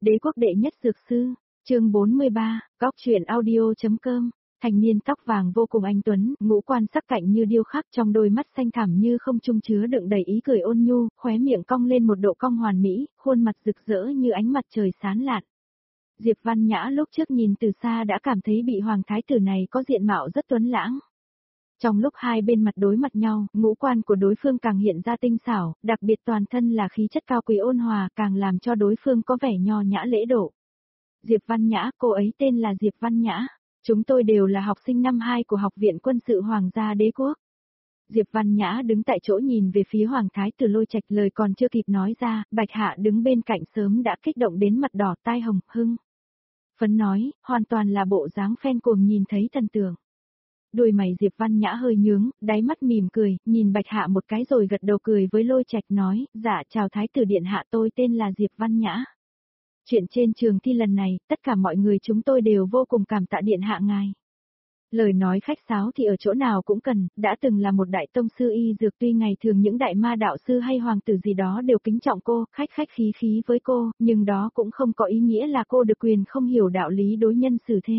Đế quốc đệ nhất dược sư, chương 43, góc truyện audio.com. Thanh niên tóc vàng vô cùng anh tuấn, ngũ quan sắc cạnh như điêu khắc, trong đôi mắt xanh thẳm như không trung chứa đựng đầy ý cười ôn nhu, khóe miệng cong lên một độ cong hoàn mỹ, khuôn mặt rực rỡ như ánh mặt trời sáng lạn. Diệp Văn Nhã lúc trước nhìn từ xa đã cảm thấy bị hoàng thái tử này có diện mạo rất tuấn lãng. Trong lúc hai bên mặt đối mặt nhau, ngũ quan của đối phương càng hiện ra tinh xảo, đặc biệt toàn thân là khí chất cao quý ôn hòa, càng làm cho đối phương có vẻ nho nhã lễ độ. Diệp Văn Nhã, cô ấy tên là Diệp Văn Nhã. Chúng tôi đều là học sinh năm 2 của Học viện Quân sự Hoàng gia Đế quốc. Diệp Văn Nhã đứng tại chỗ nhìn về phía Hoàng thái tử Lôi Trạch, lời còn chưa kịp nói ra, Bạch Hạ đứng bên cạnh sớm đã kích động đến mặt đỏ tai hồng hưng phấn nói, hoàn toàn là bộ dáng fan cuồng nhìn thấy thần tượng. Đôi mày Diệp Văn Nhã hơi nhướng, đáy mắt mỉm cười, nhìn Bạch Hạ một cái rồi gật đầu cười với Lôi Trạch nói, dạ chào thái tử điện hạ, tôi tên là Diệp Văn Nhã. Chuyện trên trường thi lần này, tất cả mọi người chúng tôi đều vô cùng cảm tạ điện hạ ngài. Lời nói khách sáo thì ở chỗ nào cũng cần, đã từng là một đại tông sư y dược, tuy ngày thường những đại ma đạo sư hay hoàng tử gì đó đều kính trọng cô, khách khách khí khí với cô, nhưng đó cũng không có ý nghĩa là cô được quyền không hiểu đạo lý đối nhân xử thế.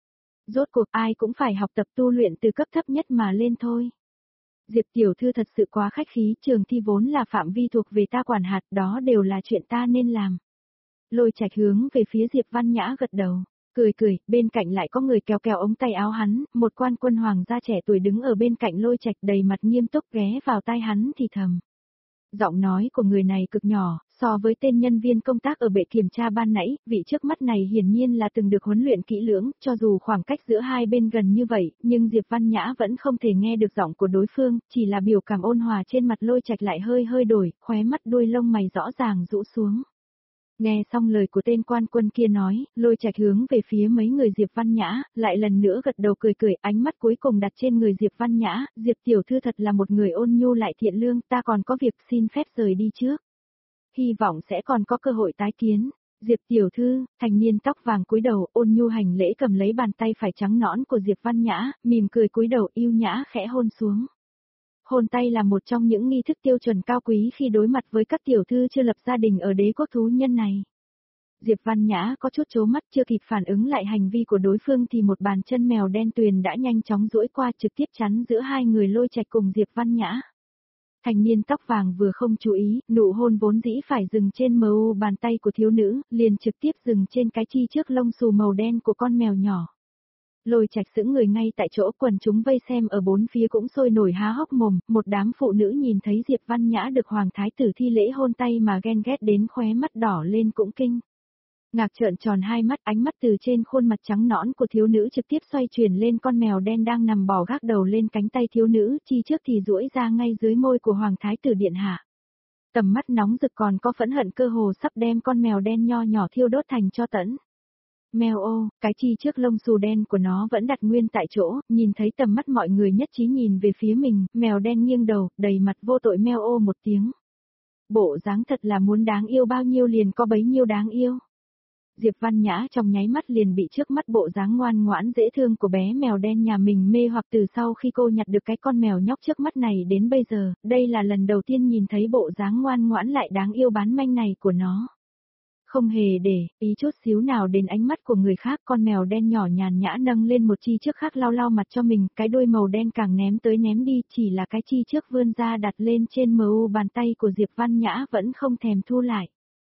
Rốt cuộc ai cũng phải học tập tu luyện từ cấp thấp nhất mà lên thôi. Diệp tiểu thư thật sự quá khách khí, trường thi vốn là phạm vi thuộc về ta quản hạt, đó đều là chuyện ta nên làm. Lôi Trạch hướng về phía Diệp Văn Nhã gật đầu, cười cười, bên cạnh lại có người kéo kéo ống tay áo hắn, một quan quân hoàng gia trẻ tuổi đứng ở bên cạnh Lôi Trạch đầy mặt nghiêm túc ghé vào tai hắn thì thầm. Giọng nói của người này cực nhỏ, so với tên nhân viên công tác ở bệ kiểm tra ban nãy, vị trước mắt này hiển nhiên là từng được huấn luyện kỹ lưỡng, cho dù khoảng cách giữa hai bên gần như vậy, nhưng Diệp Văn Nhã vẫn không thể nghe được giọng của đối phương, chỉ là biểu cảm ôn hòa trên mặt Lôi Trạch lại hơi đổi, khóe mắt đuôi lông mày rõ ràng rũ xuống. Nghe xong lời của tên quan quân kia nói, Lôi Trạch hướng về phía mấy người Diệp Văn Nhã, lại lần nữa gật đầu cười cười, ánh mắt cuối cùng đặt trên người Diệp Văn Nhã, Diệp tiểu thư thật là một người ôn nhu lại thiện lương, ta còn có việc xin phép rời đi trước. Hy vọng sẽ còn có cơ hội tái kiến. Diệp tiểu thư, thanh niên tóc vàng cúi đầu, ôn nhu hành lễ cầm lấy bàn tay phải trắng nõn của Diệp Văn Nhã, mỉm cười cúi đầu yêu nhã khẽ hôn xuống. Hôn tay là một trong những nghi thức tiêu chuẩn cao quý khi đối mặt với các tiểu thư chưa lập gia đình ở đế quốc thú nhân này. Diệp Văn Nhã có chút chố mắt, chưa kịp phản ứng lại hành vi của đối phương thì một bàn chân mèo đen tuyền đã nhanh chóng duỗi qua trực tiếp chắn giữa hai người Lôi Trạch cùng Diệp Văn Nhã. Thanh niên tóc vàng vừa không chú ý, nụ hôn vốn dĩ phải dừng trên mu bàn tay của thiếu nữ, liền trực tiếp dừng trên cái chi trước lông xù màu đen của con mèo nhỏ. Lôi Trạch sững người ngay tại chỗ, quần chúng vây xem ở bốn phía cũng sôi nổi há hốc mồm, một đám phụ nữ nhìn thấy Diệp Văn Nhã được hoàng thái tử thi lễ hôn tay mà ghen ghét đến khóe mắt đỏ lên cũng kinh. Ngạc trợn tròn hai mắt, ánh mắt từ trên khuôn mặt trắng nõn của thiếu nữ trực tiếp xoay chuyển lên con mèo đen đang nằm bò gác đầu lên cánh tay thiếu nữ, chi trước thì duỗi ra ngay dưới môi của hoàng thái tử điện hạ. Tầm mắt nóng rực còn có phẫn hận, cơ hồ sắp đem con mèo đen nho nhỏ thiêu đốt thành tro tẫn. Mèo ô, cái chi trước lông xù đen của nó vẫn đặt nguyên tại chỗ, nhìn thấy tầm mắt mọi người nhất trí nhìn về phía mình, mèo đen nghiêng đầu, đầy mặt vô tội meo ô một tiếng. Bộ dáng thật là muốn đáng yêu bao nhiêu liền có bấy nhiêu đáng yêu. Diệp Văn Nhã trong nháy mắt liền bị trước mắt bộ dáng ngoan ngoãn dễ thương của bé mèo đen nhà mình mê hoặc, từ sau khi cô nhặt được cái con mèo nhóc trước mắt này đến bây giờ, đây là lần đầu tiên nhìn thấy bộ dáng ngoan ngoãn lại đáng yêu bán manh này của nó. Không hề để ý chút xíu nào đến ánh mắt của người khác, con mèo đen nhỏ nhàn nhã nâng lên một chi trước khác lau lau mặt cho mình, cái đuôi màu đen càng ném tới ném đi, chỉ là cái chi trước vươn ra đặt lên trên mu bàn tay của Diệp Văn Nhã vẫn không thèm thu lại.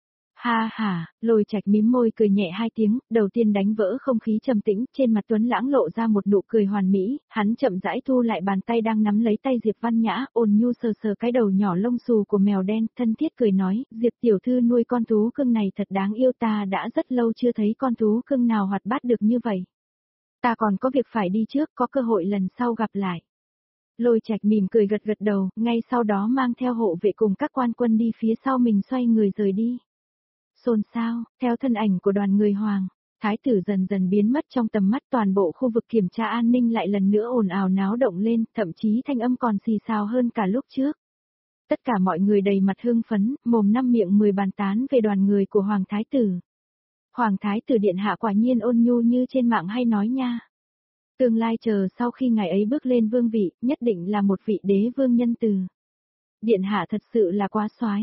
Ha ha, Lôi Trạch mím môi cười nhẹ hai tiếng, đầu tiên đánh vỡ không khí trầm tĩnh, trên mặt Tuấn Lãng lộ ra một nụ cười hoàn mỹ, hắn chậm rãi thu lại bàn tay đang nắm lấy tay Diệp Văn Nhã, ôn nhu sờ sờ cái đầu nhỏ lông xù của mèo đen, thân thiết cười nói, Diệp tiểu thư nuôi con thú cưng này thật đáng yêu, ta đã rất lâu chưa thấy con thú cưng nào hoạt bát được như vậy. Ta còn có việc phải đi trước, có cơ hội lần sau gặp lại. Lôi Trạch mỉm cười gật gật đầu, ngay sau đó mang theo hộ vệ cùng các quan quân đi phía sau mình xoay người rời đi. Xôn xao, theo thân ảnh của đoàn người hoàng, thái tử dần dần biến mất trong tầm mắt, toàn bộ khu vực kiểm tra an ninh lại lần nữa ồn ào náo động lên, thậm chí thanh âm còn xì xào hơn cả lúc trước. Tất cả mọi người đầy mặt hưng phấn, mồm năm miệng 10 bàn tán về đoàn người của hoàng thái tử. Hoàng thái tử điện hạ quả nhiên ôn nhu như trên mạng hay nói nha. Tương lai chờ sau khi ngài ấy bước lên vương vị, nhất định là một vị đế vương nhân từ. Điện hạ thật sự là quá soái.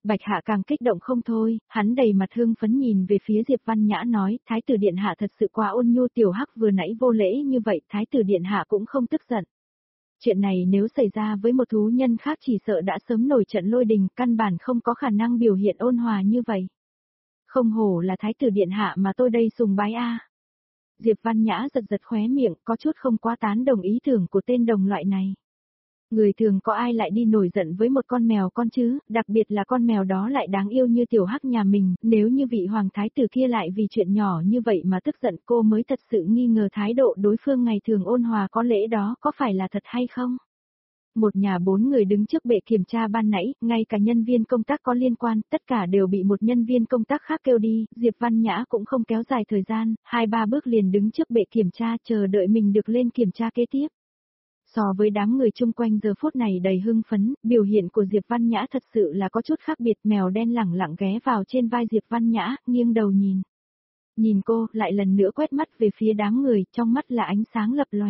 Bạch Hạ càng kích động không thôi, hắn đầy mặt hưng phấn nhìn về phía Diệp Văn Nhã nói, Thái tử Điện Hạ thật sự quá ôn nhu, tiểu hắc vừa nãy vô lễ như vậy, Thái tử Điện Hạ cũng không tức giận. Chuyện này nếu xảy ra với một thú nhân khác chỉ sợ đã sớm nổi trận lôi đình, căn bản không có khả năng biểu hiện ôn hòa như vậy. Không hổ là Thái tử Điện Hạ mà tôi đây sùng bái a. Diệp Văn Nhã giật giật khóe miệng, có chút không quá tán đồng ý tưởng của tên đồng loại này. Người thường có ai lại đi nổi giận với một con mèo con chứ, đặc biệt là con mèo đó lại đáng yêu như tiểu hắc nhà mình, nếu như vị hoàng thái tử kia lại vì chuyện nhỏ như vậy mà tức giận, cô mới thật sự nghi ngờ thái độ đối phương ngày thường ôn hòa có lễ đó có phải là thật hay không. Một nhà 4 người đứng trước bệ kiểm tra ban nãy, ngay cả nhân viên công tác có liên quan, tất cả đều bị một nhân viên công tác khác kêu đi, Diệp Văn Nhã cũng không kéo dài thời gian, 2-3 bước liền đứng trước bệ kiểm tra chờ đợi mình được lên kiểm tra kế tiếp. So với đám người chung quanh giờ phút này đầy hưng phấn, biểu hiện của Diệp Văn Nhã thật sự là có chút khác biệt, mèo đen lẳng lặng ghé vào trên vai Diệp Văn Nhã, nghiêng đầu nhìn. Nhìn cô, lại lần nữa quét mắt về phía đám người, trong mắt là ánh sáng lập lòe.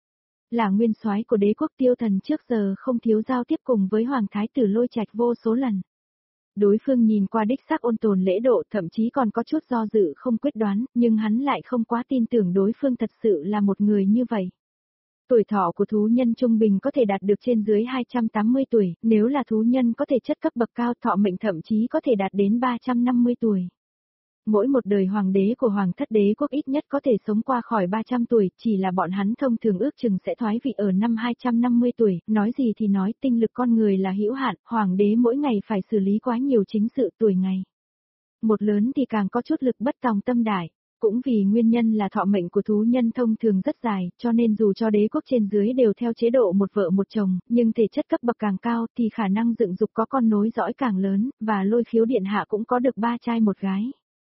Là nguyên soái của đế quốc Tiêu Thần trước giờ không thiếu giao tiếp cùng với Hoàng Thái tử Lôi Trạch vô số lần. Đối phương nhìn qua đích xác ôn tồn lễ độ, thậm chí còn có chút do dự không quyết đoán, nhưng hắn lại không quá tin tưởng đối phương thật sự là một người như vậy. Tuổi thọ của thú nhân trung bình có thể đạt được trên dưới 280 tuổi, nếu là thú nhân có thể chất cấp bậc cao thọ mệnh thậm chí có thể đạt đến 350 tuổi. Mỗi một đời hoàng đế của hoàng thất đế quốc ít nhất có thể sống qua khỏi 300 tuổi, chỉ là bọn hắn thông thường ước chừng sẽ thoái vị ở năm 250 tuổi, nói gì thì nói, tinh lực con người là hữu hạn, hoàng đế mỗi ngày phải xử lý quá nhiều chính sự tuổi ngày. Một lớn thì càng có chút lực bất tòng tâm đại. Cũng vì nguyên nhân là thọ mệnh của thú nhân thông thường rất dài, cho nên dù cho đế quốc trên dưới đều theo chế độ một vợ một chồng, nhưng thể chất cấp bậc càng cao thì khả năng dựng dục có con nối dõi càng lớn, và Lôi Khiếu điện hạ cũng có được 3 trai 1 gái.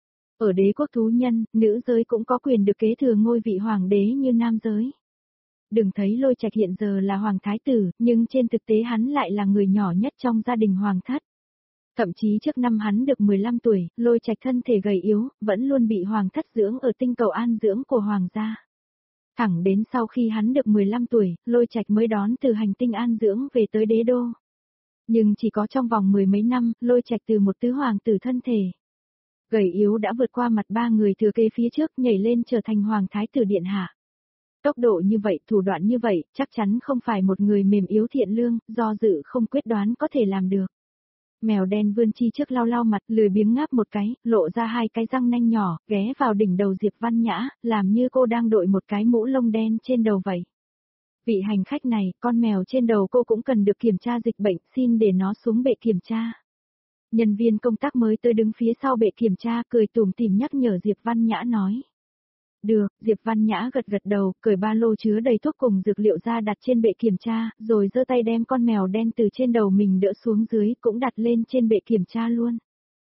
Ở đế quốc thú nhân, nữ giới cũng có quyền được kế thừa ngôi vị hoàng đế như nam giới. Đừng thấy Lôi Trạch hiện giờ là hoàng thái tử, nhưng trên thực tế hắn lại là người nhỏ nhất trong gia đình hoàng thất. Thậm chí trước năm hắn được 15 tuổi, Lôi Trạch thân thể gầy yếu, vẫn luôn bị hoàng thất dưỡng ở tinh cầu an dưỡng của hoàng gia. Thẳng đến sau khi hắn được 15 tuổi, Lôi Trạch mới đón từ hành tinh an dưỡng về tới đế đô. Nhưng chỉ có trong vòng 10 mấy năm, Lôi Trạch từ một tứ hoàng tử thân thể gầy yếu đã vượt qua mặt 3 người thừa kế phía trước, nhảy lên trở thành hoàng thái tử điện hạ. Tốc độ như vậy, thủ đoạn như vậy, chắc chắn không phải một người mềm yếu thiện lương, do dự không quyết đoán có thể làm được. Mèo đen vươn chi trước lau lau mặt, lười biếng ngáp một cái, lộ ra 2 cái răng nanh nhỏ, ghé vào đỉnh đầu Diệp Văn Nhã, làm như cô đang đội một cái mũ lông đen trên đầu vậy. Vị hành khách này, con mèo trên đầu cô cũng cần được kiểm tra dịch bệnh, xin để nó xuống bệ kiểm tra. Nhân viên công tác mới tới đứng phía sau bệ kiểm tra, cười tủm tỉm nhắc nhở Diệp Văn Nhã nói. Được, Diệp Văn Nhã gật gật đầu, cởi ba lô chứa đầy thuốc cùng dược liệu ra đặt trên bệ kiểm tra, rồi giơ tay đem con mèo đen từ trên đầu mình đỡ xuống dưới, cũng đặt lên trên bệ kiểm tra luôn.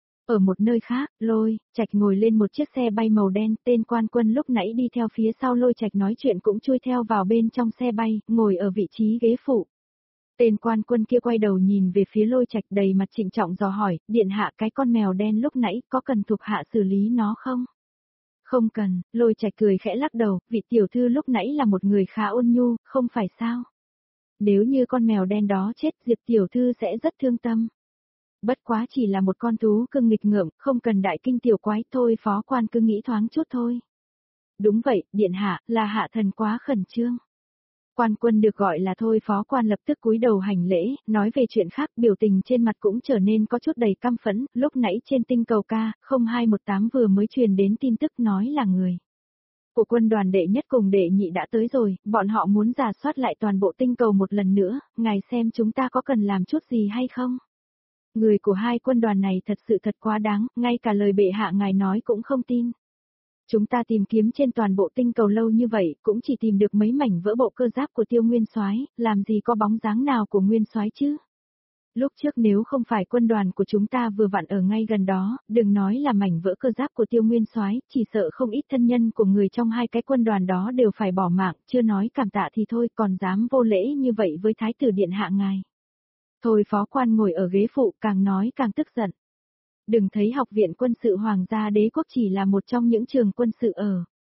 Ở một nơi khác, Lôi Trạch ngồi lên một chiếc xe bay màu đen, tên quan quân lúc nãy đi theo phía sau Lôi Trạch nói chuyện cũng chui theo vào bên trong xe bay, ngồi ở vị trí ghế phụ. Tên quan quân kia quay đầu nhìn về phía Lôi Trạch đầy mặt trịnh trọng dò hỏi, điện hạ cái con mèo đen lúc nãy có cần thuộc hạ xử lý nó không? Không cần, Lôi Trạch cười khẽ lắc đầu, vị tiểu thư lúc nãy là một người khá ôn nhu, không phải sao? Nếu như con mèo đen đó chết, Diệp tiểu thư sẽ rất thương tâm. Bất quá chỉ là một con thú cưng nghịch ngợm, không cần đại kinh tiểu quái, thôi phó quan cứ nghĩ thoáng chút thôi. Đúng vậy, điện hạ, là hạ thần quá khẩn trương. Quan quân được gọi là thôi phó quan lập tức cúi đầu hành lễ, nói về chuyện khác, biểu tình trên mặt cũng trở nên có chút đầy căm phẫn, lúc nãy trên tinh cầu K0218 vừa mới truyền đến tin tức nói là người của quân đoàn đệ nhất cùng đệ nhị đã tới rồi, bọn họ muốn rà soát lại toàn bộ tinh cầu một lần nữa, ngài xem chúng ta có cần làm chút gì hay không? Người của 2 quân đoàn này thật sự thật quá đáng, ngay cả lời bệ hạ ngài nói cũng không tin. Chúng ta tìm kiếm trên toàn bộ tinh cầu lâu như vậy, cũng chỉ tìm được mấy mảnh vỡ bộ cơ giáp của Tiêu Nguyên Soái, làm gì có bóng dáng nào của Nguyên Soái chứ? Lúc trước nếu không phải quân đoàn của chúng ta vừa vặn ở ngay gần đó, đừng nói là mảnh vỡ cơ giáp của Tiêu Nguyên Soái, chỉ sợ không ít thân nhân của người trong 2 cái quân đoàn đó đều phải bỏ mạng, chưa nói cảm tạ thì thôi, còn dám vô lễ như vậy với Thái tử điện hạ ngài. Thôi phó quan ngồi ở ghế phụ, càng nói càng tức giận. Đừng thấy học viện quân sự Hoàng gia đế quốc chỉ là một trong những trường quân sự ở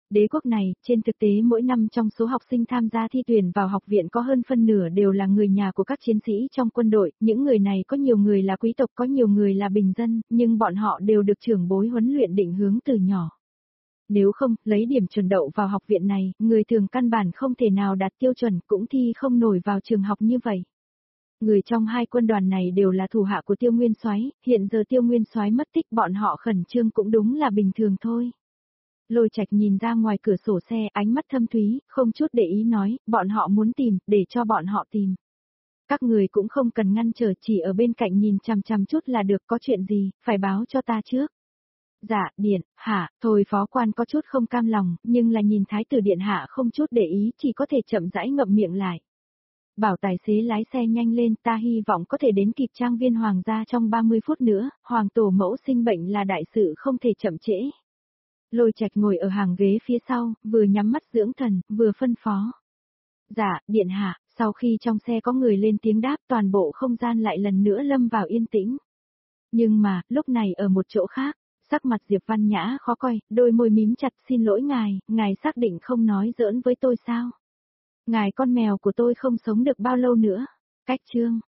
Đế quốc này, trên thực tế mỗi năm trong số học sinh tham gia thi tuyển vào học viện có hơn phân nửa đều là người nhà của các chiến sĩ trong quân đội, những người này có nhiều người là quý tộc có nhiều người là bình dân, nhưng bọn họ đều được trưởng bối huấn luyện định hướng từ nhỏ. Nếu không, lấy điểm chuẩn đậu vào học viện này, người thường căn bản không thể nào đạt tiêu chuẩn cũng thi không nổi vào trường học như vậy. Người trong hai quân đoàn này đều là thủ hạ của Tiêu Nguyên Soái, hiện giờ Tiêu Nguyên Soái mất tích bọn họ khẩn trương cũng đúng là bình thường thôi. Lôi Trạch nhìn ra ngoài cửa sổ xe, ánh mắt thâm thúy, không chút để ý nói, bọn họ muốn tìm, để cho bọn họ tìm. Các người cũng không cần ngăn trở, chỉ ở bên cạnh nhìn chằm chằm chút là được, có chuyện gì, phải báo cho ta trước. Dạ, điện, hạ, thôi phó quan có chút không cam lòng, nhưng là nhìn thái tử điện hạ không chút để ý, chỉ có thể chậm rãi ngậm miệng lại. Bảo tài xế lái xe nhanh lên, ta hy vọng có thể đến kịp trang viên hoàng gia trong 30 phút nữa, hoàng tổ mẫu sinh bệnh là đại sự không thể chậm trễ. Lôi Trạch ngồi ở hàng ghế phía sau, vừa nhắm mắt dưỡng thần, vừa phân phó. Dạ, điện hạ, sau khi trong xe có người lên tiếng đáp toàn bộ không gian lại lần nữa lâm vào yên tĩnh. Nhưng mà, lúc này ở một chỗ khác, sắc mặt Diệp Văn Nhã khó coi, đôi môi mím chặt, xin lỗi ngài xác định không nói giỡn với tôi sao? Ngài con mèo của tôi không sống được bao lâu nữa. Cách chương.